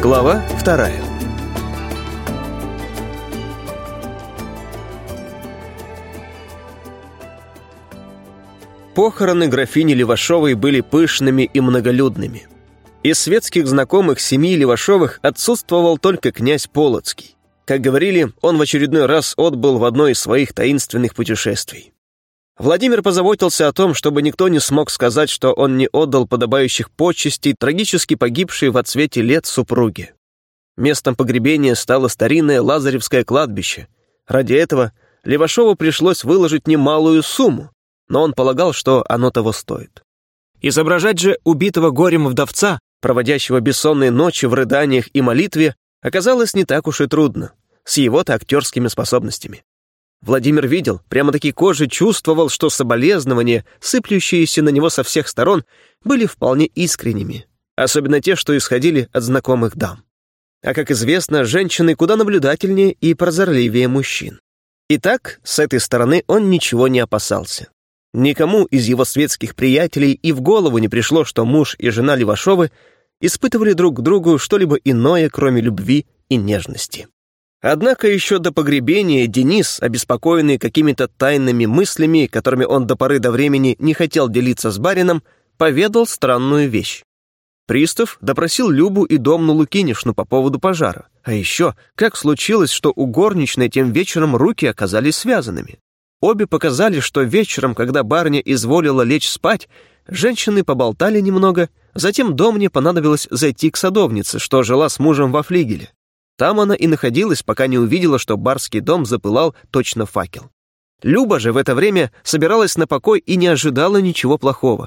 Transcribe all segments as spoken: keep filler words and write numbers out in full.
Глава вторая. Похороны графини Левашовой были пышными и многолюдными. Из светских знакомых семьи Левашовых отсутствовал только князь Полоцкий. Как говорили, он в очередной раз отбыл в одно из своих таинственных путешествий. Владимир позаботился о том, чтобы никто не смог сказать, что он не отдал подобающих почестей трагически погибшей в отсвете лет супруге. Местом погребения стало старинное Лазаревское кладбище. Ради этого Левашову пришлось выложить немалую сумму, но он полагал, что оно того стоит. Изображать же убитого горем вдовца, проводящего бессонные ночи в рыданиях и молитве, оказалось не так уж и трудно, с его-то актерскими способностями. Владимир видел, прямо-таки кожей чувствовал, что соболезнования, сыплющиеся на него со всех сторон, были вполне искренними, особенно те, что исходили от знакомых дам. А, как известно, женщины куда наблюдательнее и прозорливее мужчин. Итак, с этой стороны он ничего не опасался. Никому из его светских приятелей и в голову не пришло, что муж и жена Левашовы испытывали друг к другу что-либо иное, кроме любви и нежности. Однако еще до погребения Денис, обеспокоенный какими-то тайными мыслями, которыми он до поры до времени не хотел делиться с барином, поведал странную вещь. Пристав допросил Любу и Домну Лукинишну по поводу пожара. А еще, как случилось, что у горничной тем вечером руки оказались связанными. Обе показали, что вечером, когда барыня изволила лечь спать, женщины поболтали немного, затем Домне понадобилось зайти к садовнице, что жила с мужем во флигеле. Там она и находилась, пока не увидела, что барский дом запылал точно факел. Люба же в это время собиралась на покой и не ожидала ничего плохого.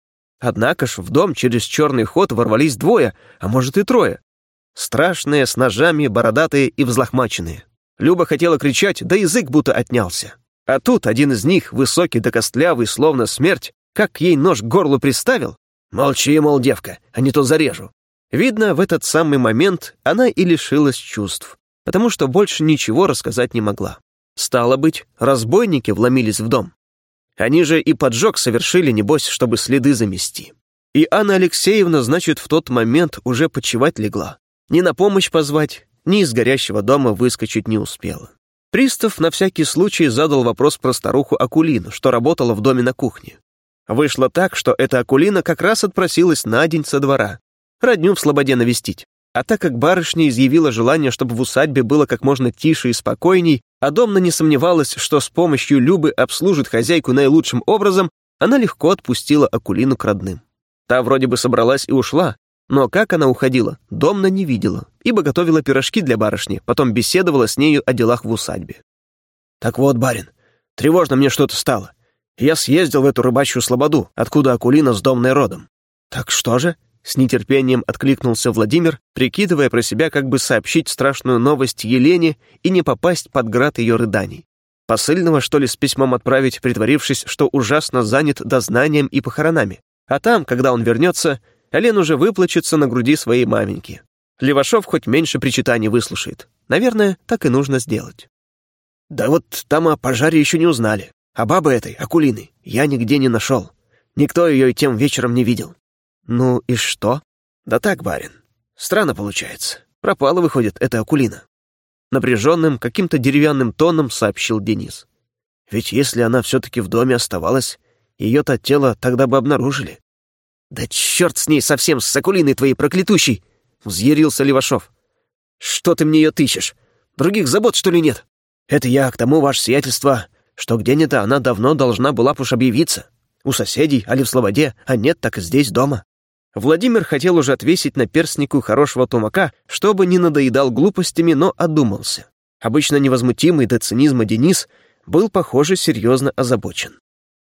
Однако ж в дом через черный ход ворвались двое, а может и трое. Страшные, с ножами, бородатые и взлохмаченные. Люба хотела кричать, да язык будто отнялся. А тут один из них, высокий да костлявый, словно смерть, как ей нож к горлу приставил. «Молчи, мол, девка, а не то зарежу». Видно, в этот самый момент она и лишилась чувств, потому что больше ничего рассказать не могла. Стало быть, разбойники вломились в дом. Они же и поджог совершили, небось, чтобы следы замести. И Анна Алексеевна, значит, в тот момент уже почивать легла. Ни на помощь позвать, ни из горящего дома выскочить не успела. Пристав на всякий случай задал вопрос про старуху Акулину, что работала в доме на кухне. Вышло так, что эта Акулина как раз отпросилась на день со двора, родню в слободе навестить. А так как барышня изъявила желание, чтобы в усадьбе было как можно тише и спокойней, а Домна не сомневалась, что с помощью Любы обслужит хозяйку наилучшим образом, она легко отпустила Акулину к родным. Та вроде бы собралась и ушла, но как она уходила, Домна не видела, ибо готовила пирожки для барышни, потом беседовала с нею о делах в усадьбе. «Так вот, барин, тревожно мне что-то стало. Я съездил в эту рыбачью слободу, откуда Акулина с Домной родом». «Так что же?» — с нетерпением откликнулся Владимир, прикидывая про себя, как бы сообщить страшную новость Елене и не попасть под град ее рыданий. Посыльного, что ли, с письмом отправить, притворившись, что ужасно занят дознанием и похоронами. А там, когда он вернется, Элен уже выплачется на груди своей маменьки. Левашов хоть меньше причитаний выслушает. Наверное, так и нужно сделать. «Да вот там о пожаре еще не узнали. А бабы этой, Акулины, я нигде не нашел. Никто ее и тем вечером не видел». «Ну и что?» «Да так, барин. Странно получается. Пропала, выходит, эта Акулина». Напряженным, каким-то деревянным тоном сообщил Денис. «Ведь если она все-таки в доме оставалась, ее-то тело тогда бы обнаружили». «Да черт с ней совсем, с Акулиной твоей проклятущей!» — взъярился Левашов. «Что ты мне ее тыщешь? Других забот, что ли, нет? Это я к тому, ваше сиятельство, что где-нибудь она давно должна была б уж объявиться. У соседей, али в слободе, а нет, так и здесь, дома». Владимир хотел уже отвесить наперстнику хорошего тумака, чтобы не надоедал глупостями, но одумался. Обычно невозмутимый до цинизма Денис был, похоже, серьезно озабочен.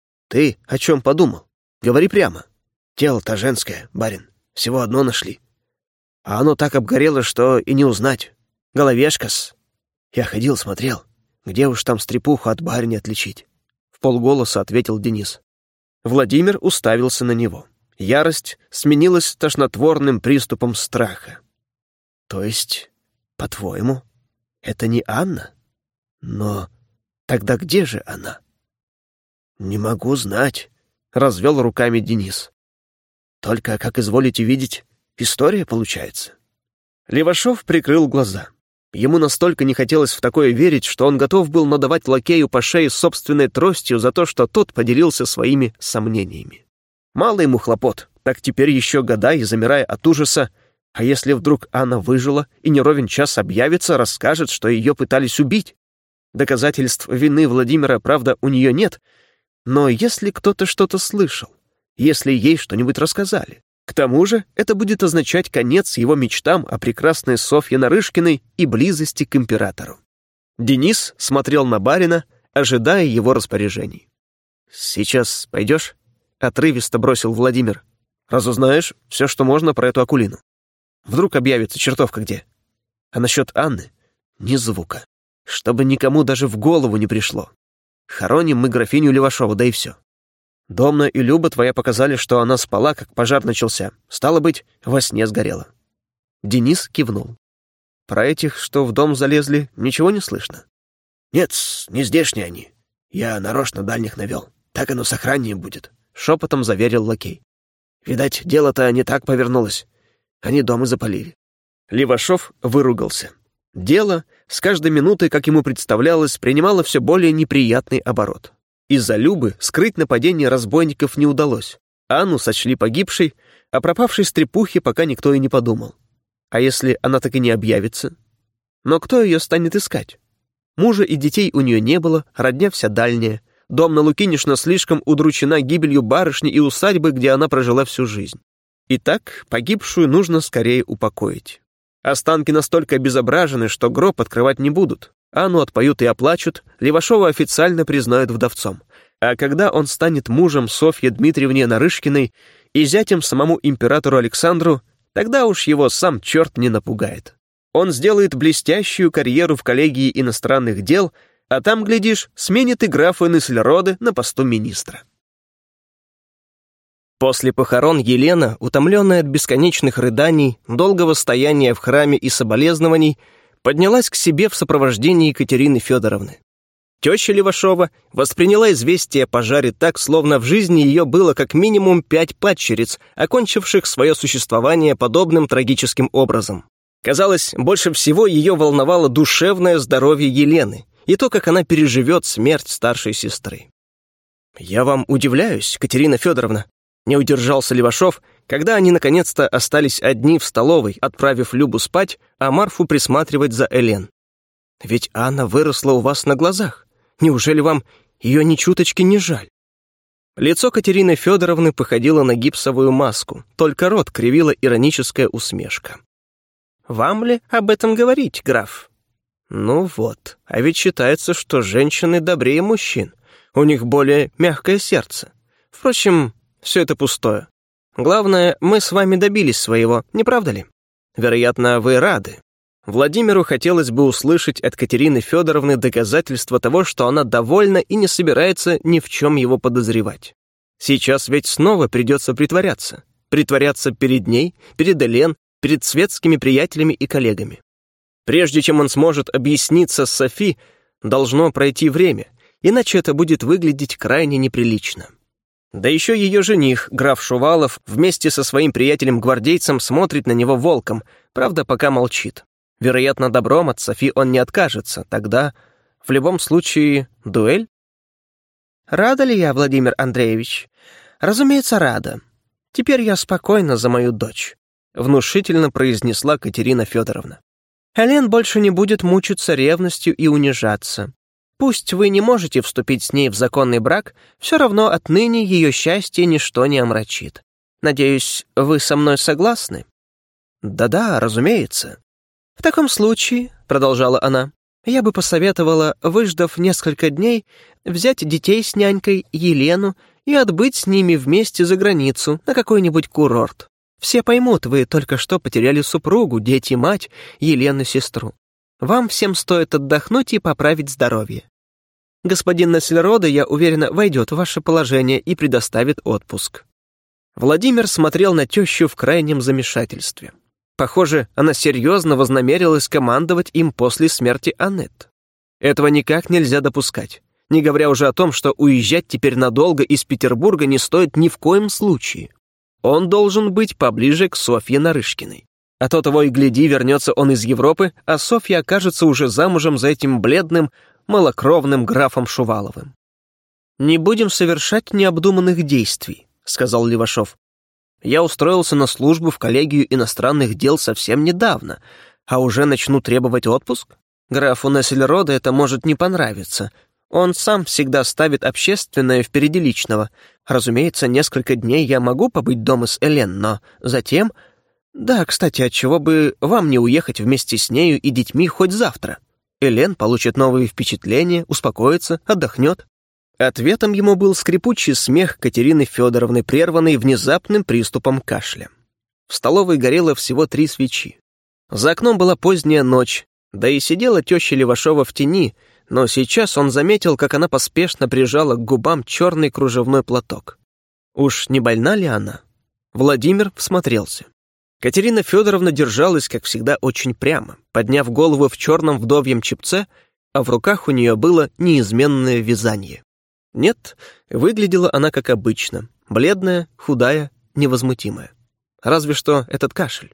«Ты о чем подумал? Говори прямо. Тело-то женское, барин, всего одно нашли. А оно так обгорело, что и не узнать. Головешка-с. Я ходил, смотрел. Где уж там стрепуху от барыни отличить?» Вполголоса ответил Денис. Владимир уставился на него. Ярость сменилась тошнотворным приступом страха. «То есть, по-твоему, это не Анна? Но тогда где же она?» «Не могу знать», — развел руками Денис. «Только, как изволите видеть, история получается. Левашов прикрыл глаза. Ему настолько не хотелось в такое верить, что он готов был надавать лакею по шее собственной тростью за то, что тот поделился своими сомнениями. Мало ему хлопот, так теперь еще гадай, замирая от ужаса, а если вдруг Анна выжила и не ровен час объявится, расскажет, что ее пытались убить? Доказательств вины Владимира, правда, у нее нет, но если кто-то что-то слышал, если ей что-нибудь рассказали, к тому же это будет означать конец его мечтам о прекрасной Софье Нарышкиной и близости к императору. Денис смотрел на барина, ожидая его распоряжений. «Сейчас пойдешь?» — отрывисто бросил Владимир. «Разузнаешь все, что можно про эту Акулину. Вдруг объявится чертовка где. А насчет Анны — ни звука. Чтобы никому даже в голову не пришло. Хороним мы графиню Левашову, да и все. Домна и Люба твоя показали, что она спала, как пожар начался. Стало быть, во сне сгорела». Денис кивнул. «Про этих, что в дом залезли, ничего не слышно?» «Нет, не здешние они. Я нарочно дальних навел. Так оно сохраннее будет», — шепотом заверил лакей. «Видать, дело-то не так повернулось. Они дом и запалили». Левашов выругался. Дело с каждой минутой, как ему представлялось, принимало все более неприятный оборот. Из-за Любы скрыть нападение разбойников не удалось. Анну сочли погибшей, а пропавшей стрепухе пока никто и не подумал. А если она так и не объявится? Но кто ее станет искать? Мужа и детей у нее не было, родня вся дальняя. Домна Лукинишна слишком удручена гибелью барышни и усадьбы, где она прожила всю жизнь. Итак, погибшую нужно скорее упокоить. Останки настолько обезображены, что гроб открывать не будут. Анну отпоют и оплачут, Левашова официально признают вдовцом. А когда он станет мужем Софьи Дмитриевне Нарышкиной и зятем самому императору Александру, тогда уж его сам черт не напугает. Он сделает блестящую карьеру в коллегии иностранных дел, а там, глядишь, сменит и графа Нессельроде на посту министра. После похорон Елена, утомленная от бесконечных рыданий, долгого стояния в храме и соболезнований, поднялась к себе в сопровождении Екатерины Федоровны. Теща Левашова восприняла известие о пожаре так, словно в жизни ее было как минимум пять падчериц, окончивших свое существование подобным трагическим образом. Казалось, больше всего ее волновало душевное здоровье Елены и то, как она переживет смерть старшей сестры. «Я вам удивляюсь, Катерина Федоровна», — не удержался Левашов, когда они наконец-то остались одни в столовой, отправив Любу спать, а Марфу присматривать за Элен. «Ведь Анна выросла у вас на глазах. Неужели вам ее ни чуточки не жаль?» Лицо Катерины Федоровны походило на гипсовую маску, только рот кривила ироническая усмешка. «Вам ли об этом говорить, граф?» «Ну вот, а ведь считается, что женщины добрее мужчин, у них более мягкое сердце. Впрочем, все это пустое. Главное, мы с вами добились своего, не правда ли? Вероятно, вы рады». Владимиру хотелось бы услышать от Катерины Федоровны доказательства того, что она довольна и не собирается ни в чем его подозревать. Сейчас ведь снова придется притворяться. Притворяться перед ней, перед Элен, перед светскими приятелями и коллегами. Прежде чем он сможет объясниться с Софи, должно пройти время, иначе это будет выглядеть крайне неприлично. Да еще ее жених, граф Шувалов, вместе со своим приятелем-гвардейцем смотрит на него волком, правда, пока молчит. Вероятно, добром от Софи он не откажется, тогда, в любом случае, дуэль? «Рада ли я, Владимир Андреевич?» «Разумеется, рада. Теперь я спокойна за мою дочь», — внушительно произнесла Катерина Федоровна. «Элен больше не будет мучиться ревностью и унижаться. Пусть вы не можете вступить с ней в законный брак, все равно отныне ее счастье ничто не омрачит. Надеюсь, вы со мной согласны?» «Да-да, разумеется». «В таком случае», — продолжала она, — «я бы посоветовала, выждав несколько дней, взять детей с нянькой, Елену, и отбыть с ними вместе за границу, на какой-нибудь курорт. Все поймут, вы только что потеряли супругу, дети, мать, Елену, сестру. Вам всем стоит отдохнуть и поправить здоровье. Господин Нессельроде, я уверена, войдет в ваше положение и предоставит отпуск». Владимир смотрел на тещу в крайнем замешательстве. Похоже, она серьезно вознамерилась командовать им после смерти Аннет. Этого никак нельзя допускать, не говоря уже о том, что уезжать теперь надолго из Петербурга не стоит ни в коем случае. Он должен быть поближе к Софье Нарышкиной. А то того и гляди, вернется он из Европы, а Софья окажется уже замужем за этим бледным, малокровным графом Шуваловым. «Не будем совершать необдуманных действий», — сказал Левашов. «Я устроился на службу в коллегию иностранных дел совсем недавно, а уже начну требовать отпуск? Графу Нессельроде это может не понравиться. Он сам всегда ставит общественное впереди личного. Разумеется, несколько дней я могу побыть дома с Элен, но затем... Да, кстати, отчего бы вам не уехать вместе с нею и детьми хоть завтра? Элен получит новые впечатления, успокоится, отдохнет». Ответом ему был скрипучий смех Катерины Федоровны, прерванный внезапным приступом кашля. В столовой горело всего три свечи. За окном была поздняя ночь, да и сидела теща Левашова в тени, но сейчас он заметил, как она поспешно прижала к губам черный кружевной платок. Уж не больна ли она? Владимир всмотрелся. Катерина Федоровна держалась, как всегда, очень прямо, подняв голову в черном вдовьем чепце, а в руках у нее было неизменное вязание. Нет, выглядела она как обычно, бледная, худая, невозмутимая. Разве что этот кашель.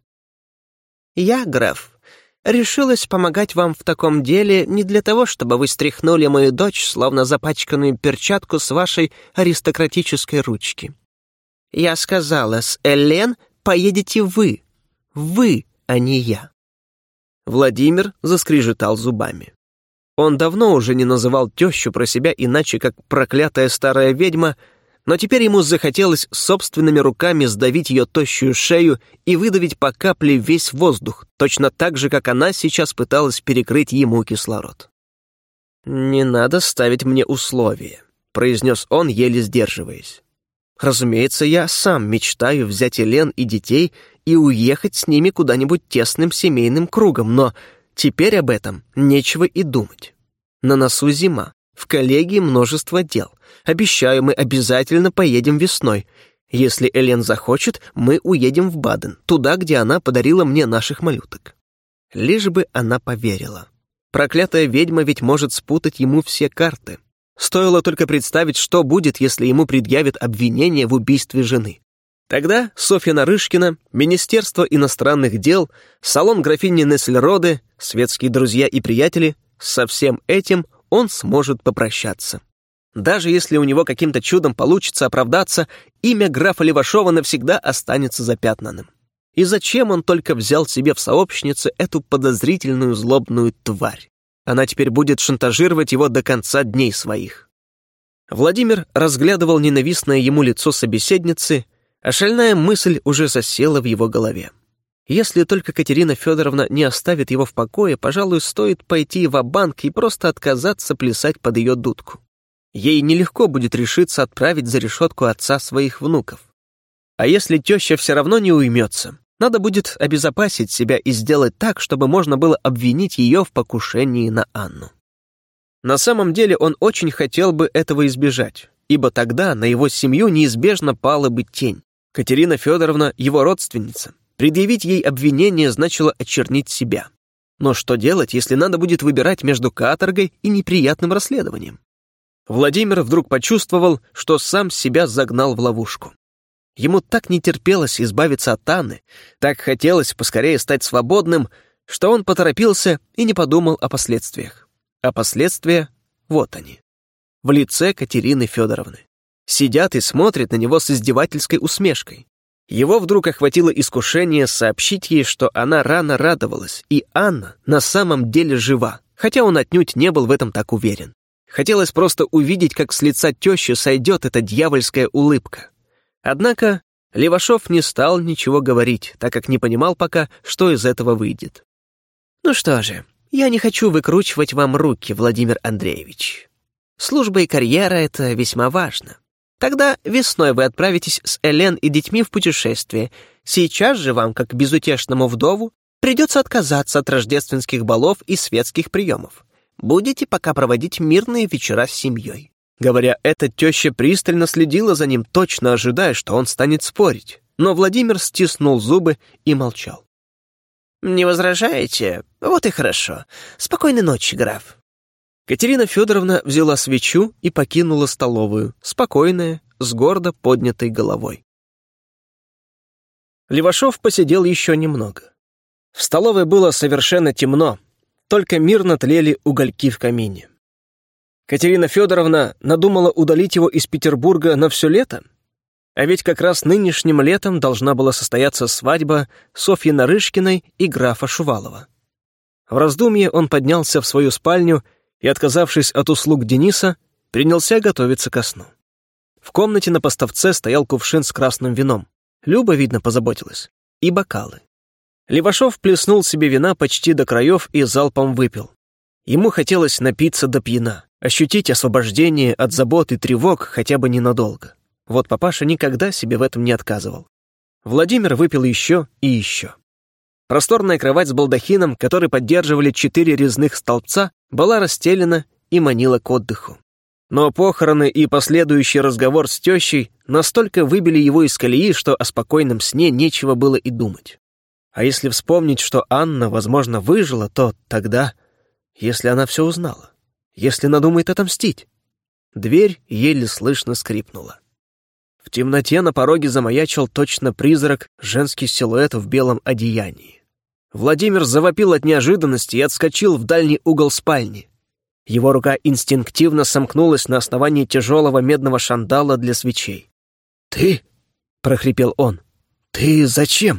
«Я, граф, решилась помогать вам в таком деле не для того, чтобы вы стряхнули мою дочь, словно запачканную перчатку с вашей аристократической ручки. Я сказала, с Элен поедете вы. Вы, а не я». Владимир заскрежетал зубами. Он давно уже не называл тещу про себя иначе, как проклятая старая ведьма, но теперь ему захотелось собственными руками сдавить ее тощую шею и выдавить по капле весь воздух, точно так же, как она сейчас пыталась перекрыть ему кислород. «Не надо ставить мне условия», — произнес он, еле сдерживаясь. «Разумеется, я сам мечтаю взять Элен и детей и уехать с ними куда-нибудь тесным семейным кругом, но теперь об этом нечего и думать. На носу зима, в коллегии множество дел. Обещаю, мы обязательно поедем весной. Если Элен захочет, мы уедем в Баден, туда, где она подарила мне наших малюток». Лишь бы она поверила. Проклятая ведьма ведь может спутать ему все карты. Стоило только представить, что будет, если ему предъявят обвинение в убийстве жены. Тогда Софья Нарышкина, Министерство иностранных дел, салон графини Нессельроде, светские друзья и приятели — со всем этим он сможет попрощаться. Даже если у него каким-то чудом получится оправдаться, имя графа Левашова навсегда останется запятнанным. И зачем он только взял себе в сообщницы эту подозрительную злобную тварь? Она теперь будет шантажировать его до конца дней своих. Владимир разглядывал ненавистное ему лицо собеседницы, а шальная мысль уже засела в его голове. Если только Катерина Федоровна не оставит его в покое, пожалуй, стоит пойти ва-банк и просто отказаться плясать под ее дудку. Ей нелегко будет решиться отправить за решетку отца своих внуков. А если теща все равно не уймется, надо будет обезопасить себя и сделать так, чтобы можно было обвинить ее в покушении на Анну. На самом деле он очень хотел бы этого избежать, ибо тогда на его семью неизбежно пала бы тень. Катерина Федоровна — его родственница. Предъявить ей обвинение значило очернить себя. Но что делать, если надо будет выбирать между каторгой и неприятным расследованием? Владимир вдруг почувствовал, что сам себя загнал в ловушку. Ему так не терпелось избавиться от Анны, так хотелось поскорее стать свободным, что он поторопился и не подумал о последствиях. А последствия — вот они. В лице Катерины Федоровны. Сидят и смотрят на него с издевательской усмешкой. Его вдруг охватило искушение сообщить ей, что она рано радовалась, и Анна на самом деле жива, хотя он отнюдь не был в этом так уверен. Хотелось просто увидеть, как с лица тещи сойдет эта дьявольская улыбка. Однако Левашов не стал ничего говорить, так как не понимал пока, что из этого выйдет. «Ну что же, я не хочу выкручивать вам руки, Владимир Андреевич. Служба и карьера — это весьма важно. Тогда весной вы отправитесь с Элен и детьми в путешествие. Сейчас же вам, как безутешному вдову, придется отказаться от рождественских балов и светских приемов. Будете пока проводить мирные вечера с семьей». Говоря это, теща пристально следила за ним, точно ожидая, что он станет спорить. Но Владимир стиснул зубы и молчал. «Не возражаете? Вот и хорошо. Спокойной ночи, граф». Катерина Федоровна взяла свечу и покинула столовую, спокойная, с гордо поднятой головой. Левашов посидел еще немного. В столовой было совершенно темно, только мирно тлели угольки в камине. Катерина Федоровна надумала удалить его из Петербурга на все лето? А ведь как раз нынешним летом должна была состояться свадьба Софьи Нарышкиной и графа Шувалова. В раздумье он поднялся в свою спальню и, отказавшись от услуг Дениса, принялся готовиться ко сну. В комнате на поставце стоял кувшин с красным вином. Люба, видно, позаботилась. И бокалы. Левашов плеснул себе вина почти до краев и залпом выпил. Ему хотелось напиться до пьяна, ощутить освобождение от забот и тревог хотя бы ненадолго. Вот папаша никогда себе в этом не отказывал. Владимир выпил еще и еще. Просторная кровать с балдахином, который поддерживали четыре резных столбца, была расстелена и манила к отдыху. Но похороны и последующий разговор с тещей настолько выбили его из колеи, что о спокойном сне нечего было и думать. А если вспомнить, что Анна, возможно, выжила, то тогда, если она все узнала, если надумает отомстить. Дверь еле слышно скрипнула. В темноте на пороге замаячил точно призрак, женский силуэт в белом одеянии. Владимир завопил от неожиданности и отскочил в дальний угол спальни. Его рука инстинктивно сомкнулась на основании тяжелого медного шандала для свечей. «Ты?» — прохрипел он. «Ты зачем?»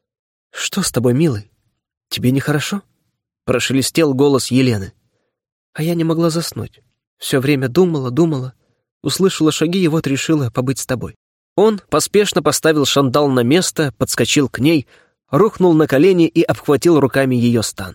«Что с тобой, милый? Тебе нехорошо?» — прошелестел голос Елены. А я не могла заснуть. Все время думала, думала. Услышала шаги и вот решила побыть с тобой. Он поспешно поставил шандал на место, подскочил к ней, рухнул на колени и обхватил руками ее стан.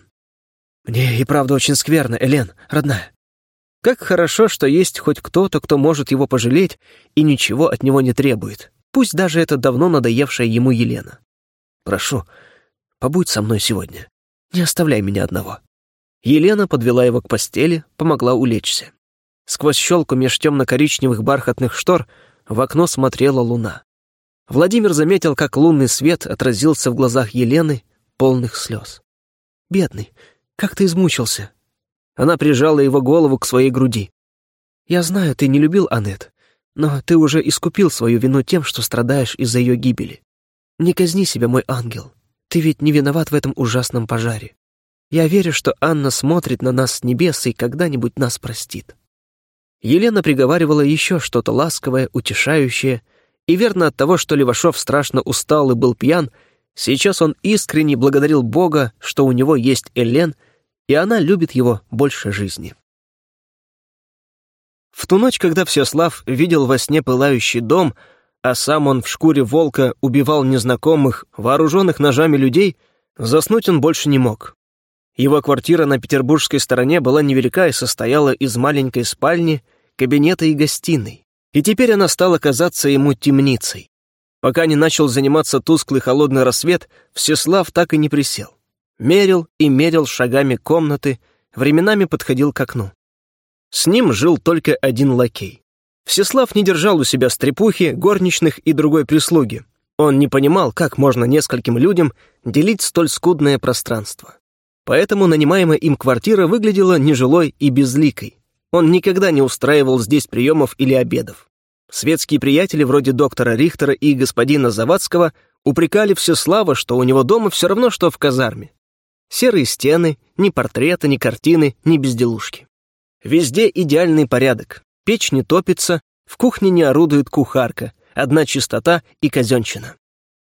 «Мне и правда очень скверно, Элен, родная. Как хорошо, что есть хоть кто-то, кто может его пожалеть и ничего от него не требует, пусть даже это давно надоевшая ему Елена. Прошу, побудь со мной сегодня, не оставляй меня одного». Елена подвела его к постели, помогла улечься. Сквозь щелку меж темно-коричневых бархатных штор в окно смотрела луна. Владимир заметил, как лунный свет отразился в глазах Елены, полных слез. «Бедный, как ты измучился!» Она прижала его голову к своей груди. «Я знаю, ты не любил Аннет, но ты уже искупил свою вину тем, что страдаешь из-за ее гибели. Не казни себя, мой ангел, ты ведь не виноват в этом ужасном пожаре. Я верю, что Анна смотрит на нас с небес и когда-нибудь нас простит». Елена приговаривала еще что-то ласковое, утешающее, и верно от того, что Левашов страшно устал и был пьян, сейчас он искренне благодарил Бога, что у него есть Элен, и она любит его больше жизни. В ту ночь, когда Всеслав видел во сне пылающий дом, а сам он в шкуре волка убивал незнакомых, вооруженных ножами людей, заснуть он больше не мог. Его квартира на петербургской стороне была невелика и состояла из маленькой спальни, кабинета и гостиной, и теперь она стала казаться ему темницей. Пока не начал заниматься тусклый холодный рассвет, Всеслав так и не присел. Мерил и мерил шагами комнаты, временами подходил к окну. С ним жил только один лакей. Всеслав не держал у себя стрепухи, горничных и другой прислуги. Он не понимал, как можно нескольким людям делить столь скудное пространство. Поэтому нанимаемая им квартира выглядела нежилой и безликой. Он никогда не устраивал здесь приемов или обедов. Светские приятели вроде доктора Рихтера и господина Завадского упрекали Всеслава, что у него дома все равно, что в казарме. Серые стены, ни портрета, ни картины, ни безделушки. Везде идеальный порядок. Печь не топится, в кухне не орудует кухарка, одна чистота и казенщина.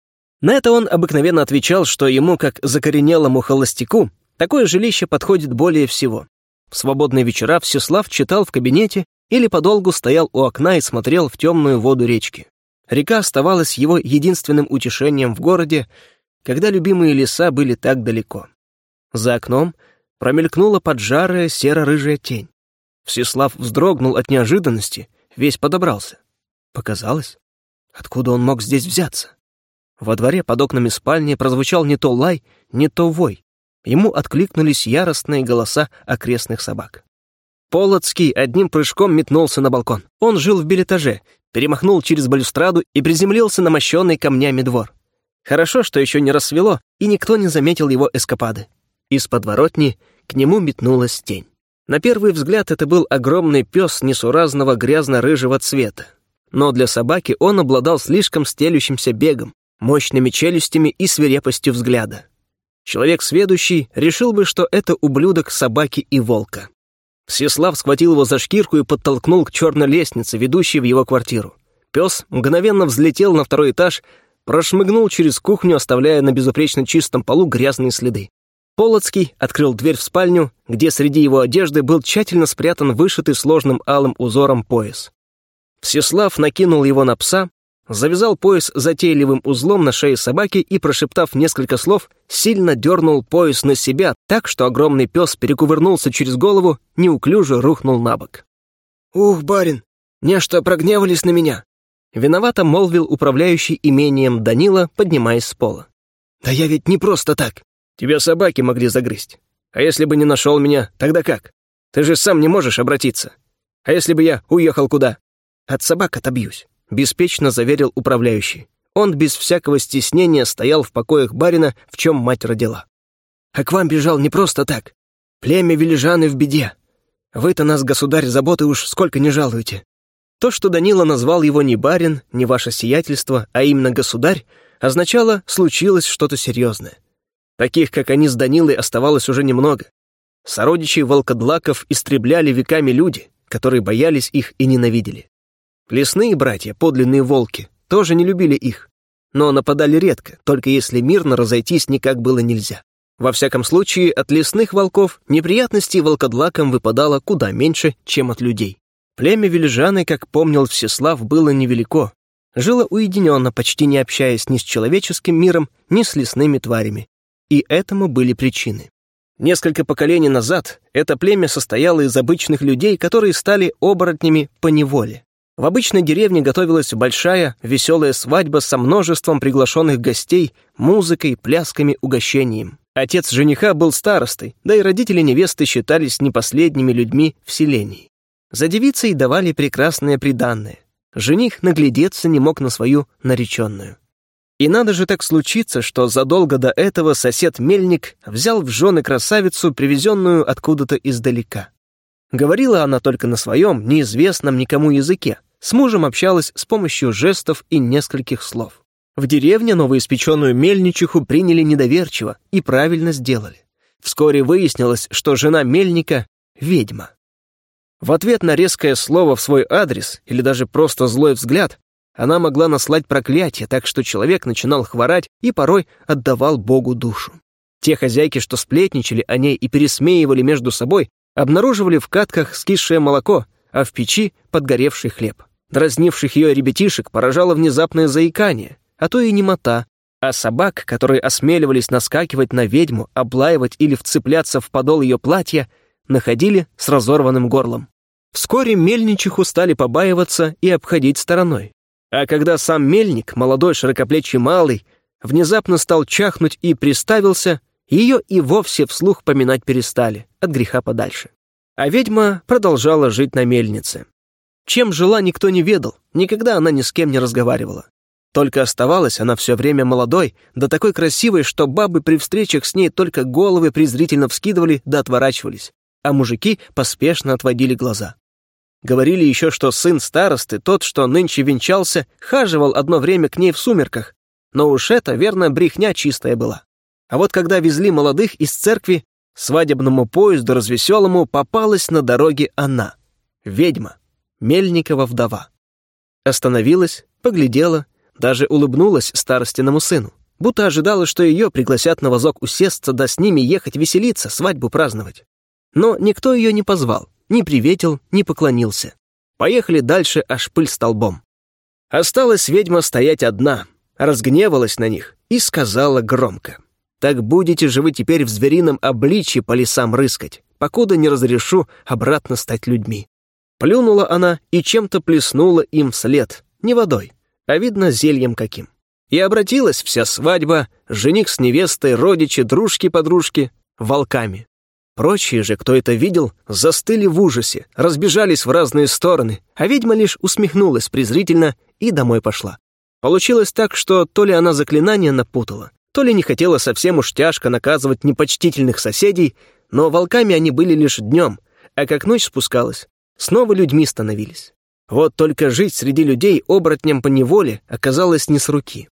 На это он обыкновенно отвечал, что ему, как закоренелому холостяку, такое жилище подходит более всего. В свободные вечера Всеслав читал в кабинете или подолгу стоял у окна и смотрел в темную воду речки. Река оставалась его единственным утешением в городе, когда любимые леса были так далеко. За окном промелькнула поджарая серо-рыжая тень. Всеслав вздрогнул от неожиданности, весь подобрался. Показалось? Откуда он мог здесь взяться? Во дворе под окнами спальни прозвучал не то лай, не то вой. Ему откликнулись яростные голоса окрестных собак. Полоцкий одним прыжком метнулся на балкон. Он жил в бельэтаже, перемахнул через балюстраду и приземлился на мощенный камнями двор. Хорошо, что еще не рассвело, и никто не заметил его эскапады. Из подворотни к нему метнулась тень. На первый взгляд это был огромный пес несуразного грязно-рыжего цвета. Но для собаки он обладал слишком стелющимся бегом, мощными челюстями и свирепостью взгляда. Человек сведущий решил бы, что это ублюдок собаки и волка. Всеслав схватил его за шкирку и подтолкнул к черной лестнице, ведущей в его квартиру. Пес мгновенно взлетел на второй этаж, прошмыгнул через кухню, оставляя на безупречно чистом полу грязные следы. Полоцкий открыл дверь в спальню, где среди его одежды был тщательно спрятан вышитый сложным алым узором пояс. Всеслав накинул его на пса, завязал пояс затейливым узлом на шее собаки и, прошептав несколько слов, сильно дернул пояс на себя так, что огромный пес перекувырнулся через голову, неуклюже рухнул на бок. «Ух, барин, нечто прогневались на меня!» Виновато молвил управляющий имением Данила, поднимаясь с пола. «Да я ведь не просто так. Тебя собаки могли загрызть. А если бы не нашел меня, тогда как? Ты же сам не можешь обратиться. А если бы я уехал куда? От собак отобьюсь», — беспечно заверил управляющий. Он без всякого стеснения стоял в покоях барина, в чем мать родила. «А к вам бежал не просто так. Племя Велижаны в беде. Вы-то нас, государь, заботы уж сколько не жалуете». То, что Данила назвал его не барин, не ваше сиятельство, а именно государь, означало, случилось что-то серьезное. Таких, как они с Данилой, оставалось уже немного. Сородичей волкодлаков истребляли веками люди, которые боялись их и ненавидели. Лесные братья, подлинные волки, тоже не любили их, но нападали редко, только если мирно разойтись никак было нельзя. Во всяком случае, от лесных волков неприятностей волкодлакам выпадало куда меньше, чем от людей. Племя Велижаны, как помнил Всеслав, было невелико. Жило уединенно, почти не общаясь ни с человеческим миром, ни с лесными тварями. И этому были причины. Несколько поколений назад это племя состояло из обычных людей, которые стали оборотнями по неволе. В обычной деревне готовилась большая, веселая свадьба со множеством приглашенных гостей, музыкой, плясками, угощением. Отец жениха был старостой, да и родители невесты считались не последними людьми в селении. За девицей давали прекрасное приданное. Жених наглядеться не мог на свою нареченную. И надо же так случиться, что задолго до этого сосед Мельник взял в жены красавицу, привезенную откуда-то издалека. Говорила она только на своем, неизвестном никому языке. С мужем общалась с помощью жестов и нескольких слов. В деревне новоиспеченную мельничиху приняли недоверчиво и правильно сделали. Вскоре выяснилось, что жена Мельника — ведьма. В ответ на резкое слово в свой адрес или даже просто злой взгляд она могла наслать проклятие, так что человек начинал хворать и порой отдавал Богу душу. Те хозяйки, что сплетничали о ней и пересмеивали между собой, обнаруживали в катках скисшее молоко, а в печи — подгоревший хлеб. Дразнивших ее ребятишек поражало внезапное заикание, а то и немота, а собак, которые осмеливались наскакивать на ведьму, облаивать или вцепляться в подол ее платья, находили с разорванным горлом. Вскоре мельничиху стали побаиваться и обходить стороной. А когда сам мельник, молодой широкоплечий малый, внезапно стал чахнуть и приставился, ее и вовсе вслух поминать перестали, от греха подальше. А ведьма продолжала жить на мельнице. Чем жила, никто не ведал, никогда она ни с кем не разговаривала. Только оставалась она все время молодой, да такой красивой, что бабы при встречах с ней только головы презрительно вскидывали да отворачивались, а мужики поспешно отводили глаза. Говорили еще, что сын старосты, тот, что нынче венчался, хаживал одно время к ней в сумерках, но уж это, верно, брехня чистая была. А вот когда везли молодых из церкви, свадебному поезду развеселому попалась на дороге она, ведьма, Мельникова вдова. Остановилась, поглядела, даже улыбнулась старостиному сыну, будто ожидала, что ее пригласят на вазок усесться, да с ними ехать веселиться, свадьбу праздновать. Но никто ее не позвал, не приветил, не поклонился. Поехали дальше аж пыль столбом. Осталась ведьма стоять одна, разгневалась на них и сказала громко: «Так будете же вы теперь в зверином обличье по лесам рыскать, покуда не разрешу обратно стать людьми». Плюнула она и чем-то плеснула им вслед, не водой, а видно зельем каким. И обратилась вся свадьба, жених с невестой, родичи, дружки-подружки, волками. Прочие же, кто это видел, застыли в ужасе, разбежались в разные стороны, а ведьма лишь усмехнулась презрительно и домой пошла. Получилось так, что то ли она заклинание напутала, то ли не хотела совсем уж тяжко наказывать непочтительных соседей, но волками они были лишь днем, а как ночь спускалась, снова людьми становились. Вот только жить среди людей оборотням поневоле оказалось не с руки.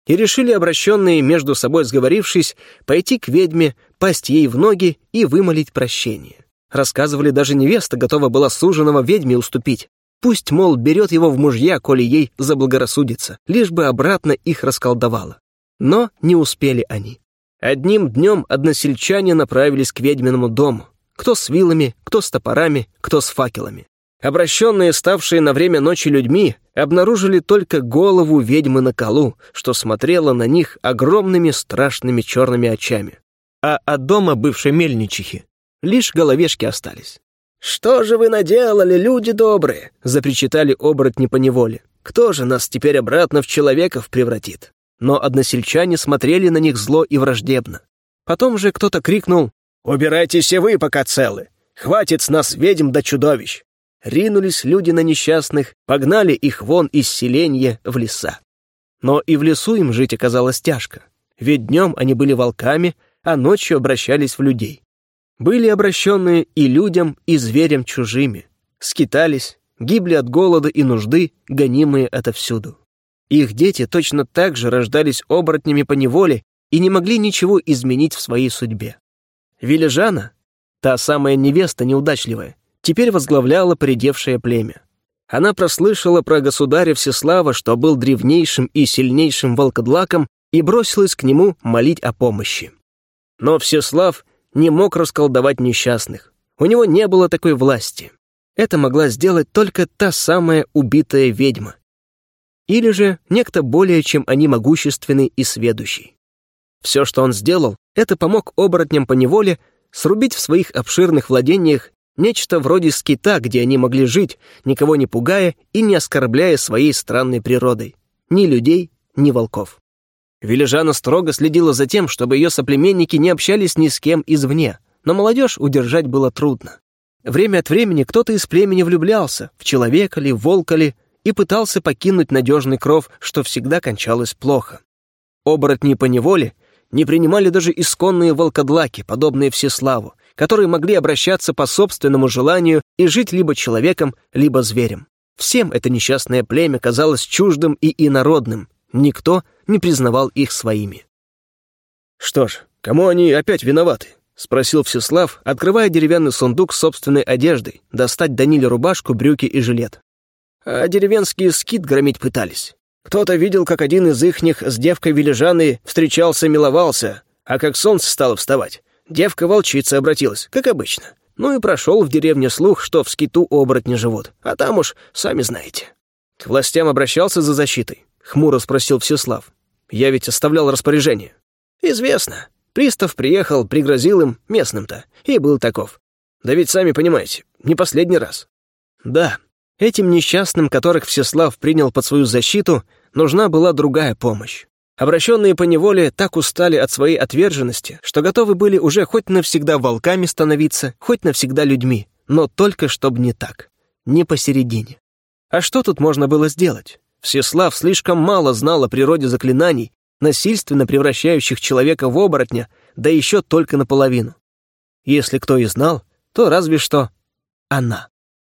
и решили обращенные, между собой сговорившись, пойти к ведьме, пасть ей в ноги и вымолить прощение. Рассказывали, даже невеста готова была суженого ведьме уступить. Пусть, мол, берет его в мужья, коли ей заблагорассудится, лишь бы обратно их расколдовала. Но не успели они. Одним днем односельчане направились к ведьминому дому. Кто с вилами, кто с топорами, кто с факелами. Обращенные, ставшие на время ночи людьми, обнаружили только голову ведьмы на колу, что смотрела на них огромными страшными черными очами. А от дома бывшей мельничихи лишь головешки остались. «Что же вы наделали, люди добрые?» — запричитали оборотни поневоле. «Кто же нас теперь обратно в человеков превратит?» Но односельчане смотрели на них зло и враждебно. Потом же кто-то крикнул: «Убирайтесь и вы, пока целы! Хватит с нас ведьм до чудовищ!» Ринулись люди на несчастных, погнали их вон из селенья в леса. Но и в лесу им жить оказалось тяжко, ведь днем они были волками, а ночью обращались в людей. Были обращенные и людям, и зверям чужими, скитались, гибли от голода и нужды, гонимые отовсюду. Их дети точно так же рождались оборотнями поневоле и не могли ничего изменить в своей судьбе. Вележана, та самая невеста неудачливая, теперь возглавляла поредевшее племя. Она прослышала про государя Всеслава, что был древнейшим и сильнейшим волкодлаком, и бросилась к нему молить о помощи. Но Всеслав не мог расколдовать несчастных. У него не было такой власти. Это могла сделать только та самая убитая ведьма. Или же некто более чем они могущественный и сведущий. Все, что он сделал, это помог оборотням поневоле срубить в своих обширных владениях нечто вроде скита, где они могли жить, никого не пугая и не оскорбляя своей странной природой. Ни людей, ни волков. Вележана строго следила за тем, чтобы ее соплеменники не общались ни с кем извне, но молодежь удержать было трудно. Время от времени кто-то из племени влюблялся, в человека ли, в волка ли, и пытался покинуть надежный кров, что всегда кончалось плохо. Оборотни поневоле не принимали даже исконные волкодлаки, подобные Всеславу, которые могли обращаться по собственному желанию и жить либо человеком, либо зверем. Всем это несчастное племя казалось чуждым и инородным, никто не признавал их своими. «Что ж, кому они опять виноваты?» — спросил Всеслав, открывая деревянный сундук с собственной одеждой, достать Даниле рубашку, брюки и жилет. А деревенские скит громить пытались. Кто-то видел, как один из ихних с девкой Вележаной встречался, миловался, а как солнце стало вставать, девка-волчица обратилась, как обычно. Ну и прошел в деревне слух, что в скиту оборотни живут, а там уж сами знаете. К властям обращался за защитой? Хмуро спросил Всеслав. Я ведь оставлял распоряжение. Известно. Пристав приехал, пригрозил им, местным-то, и был таков. Да ведь сами понимаете, не последний раз. Да. Этим несчастным, которых Всеслав принял под свою защиту, нужна была другая помощь. Обращенные поневоле так устали от своей отверженности, что готовы были уже хоть навсегда волками становиться, хоть навсегда людьми, но только чтоб не так, не посередине. А что тут можно было сделать? Всеслав слишком мало знал о природе заклинаний, насильственно превращающих человека в оборотня, да еще только наполовину. Если кто и знал, то разве что она.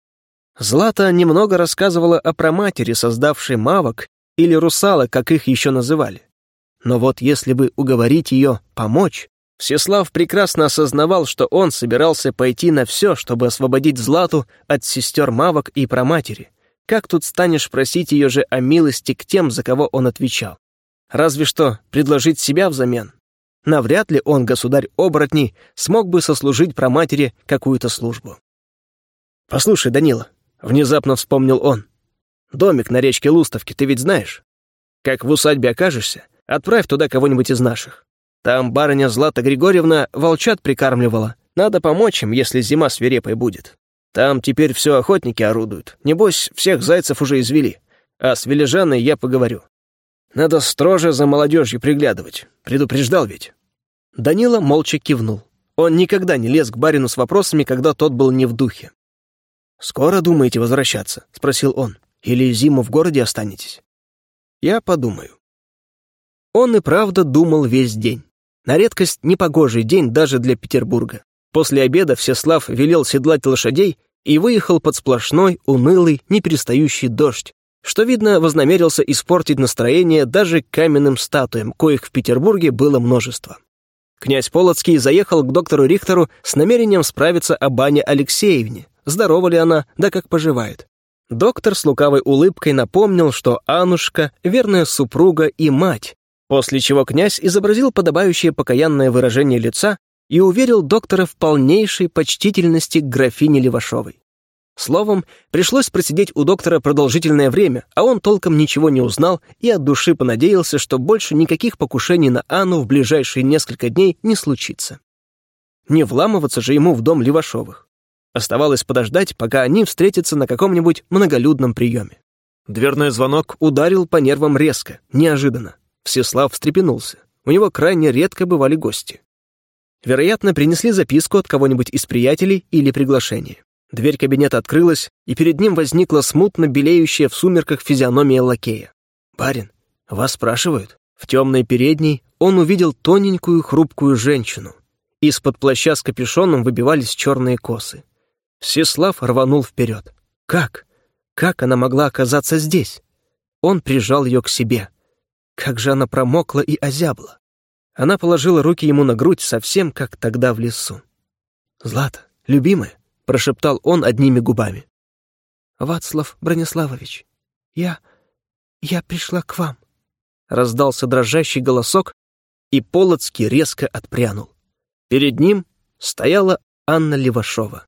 Злата немного рассказывала о праматери, создавшей мавок или русалок, как их еще называли. Но вот если бы уговорить ее помочь, Всеслав прекрасно осознавал, что он собирался пойти на все, чтобы освободить Злату от сестер мавок и праматери. Как тут станешь просить ее же о милости к тем, за кого он отвечал? Разве что предложить себя взамен. Навряд ли он, государь оборотней, смог бы сослужить праматери какую-то службу. «Послушай, Данила», — внезапно вспомнил он, — «домик на речке Лустовки ты ведь знаешь? Как в усадьбе окажешься, отправь туда кого-нибудь из наших. Там барыня Злата Григорьевна волчат прикармливала. Надо помочь им, если зима свирепой будет. Там теперь все охотники орудуют. Небось, всех зайцев уже извели. А с Вележаной я поговорю. Надо строже за молодежью приглядывать. Предупреждал ведь». Данила молча кивнул. Он никогда не лез к барину с вопросами, когда тот был не в духе. «Скоро думаете возвращаться?» — спросил он. «Или зиму в городе останетесь?» «Я подумаю». Он и правда думал весь день. На редкость непогожий день даже для Петербурга. После обеда Всеслав велел седлать лошадей и выехал под сплошной, унылый, неперестающий дождь, что, видно, вознамерился испортить настроение даже каменным статуям, коих в Петербурге было множество. Князь Полоцкий заехал к доктору Рихтеру с намерением справиться об Анне Алексеевне, здорова ли она, да как поживает. Доктор с лукавой улыбкой напомнил, что Аннушка — верная супруга и мать, после чего князь изобразил подобающее покаянное выражение лица и уверил доктора в полнейшей почтительности к графине Левашовой. Словом, пришлось просидеть у доктора продолжительное время, а он толком ничего не узнал и от души понадеялся, что больше никаких покушений на Анну в ближайшие несколько дней не случится. Не вламываться же ему в дом Левашовых. Оставалось подождать, пока они встретятся на каком-нибудь многолюдном приеме. Дверной звонок ударил по нервам резко, неожиданно. Всеслав встрепенулся. У него крайне редко бывали гости. Вероятно, принесли записку от кого-нибудь из приятелей или приглашение. Дверь кабинета открылась, и перед ним возникла смутно белеющая в сумерках физиономия лакея. «Барин, вас спрашивают?» В темной передней он увидел тоненькую хрупкую женщину. Из-под плаща с капюшоном выбивались черные косы. Всеслав рванул вперед. Как? Как она могла оказаться здесь? Он прижал ее к себе. Как же она промокла и озябла. Она положила руки ему на грудь, совсем как тогда в лесу. «Злата, любимая», — прошептал он одними губами. «Вацлав Брониславович, я... я пришла к вам», — раздался дрожащий голосок, и Полоцкий резко отпрянул. Перед ним стояла Анна Левашова.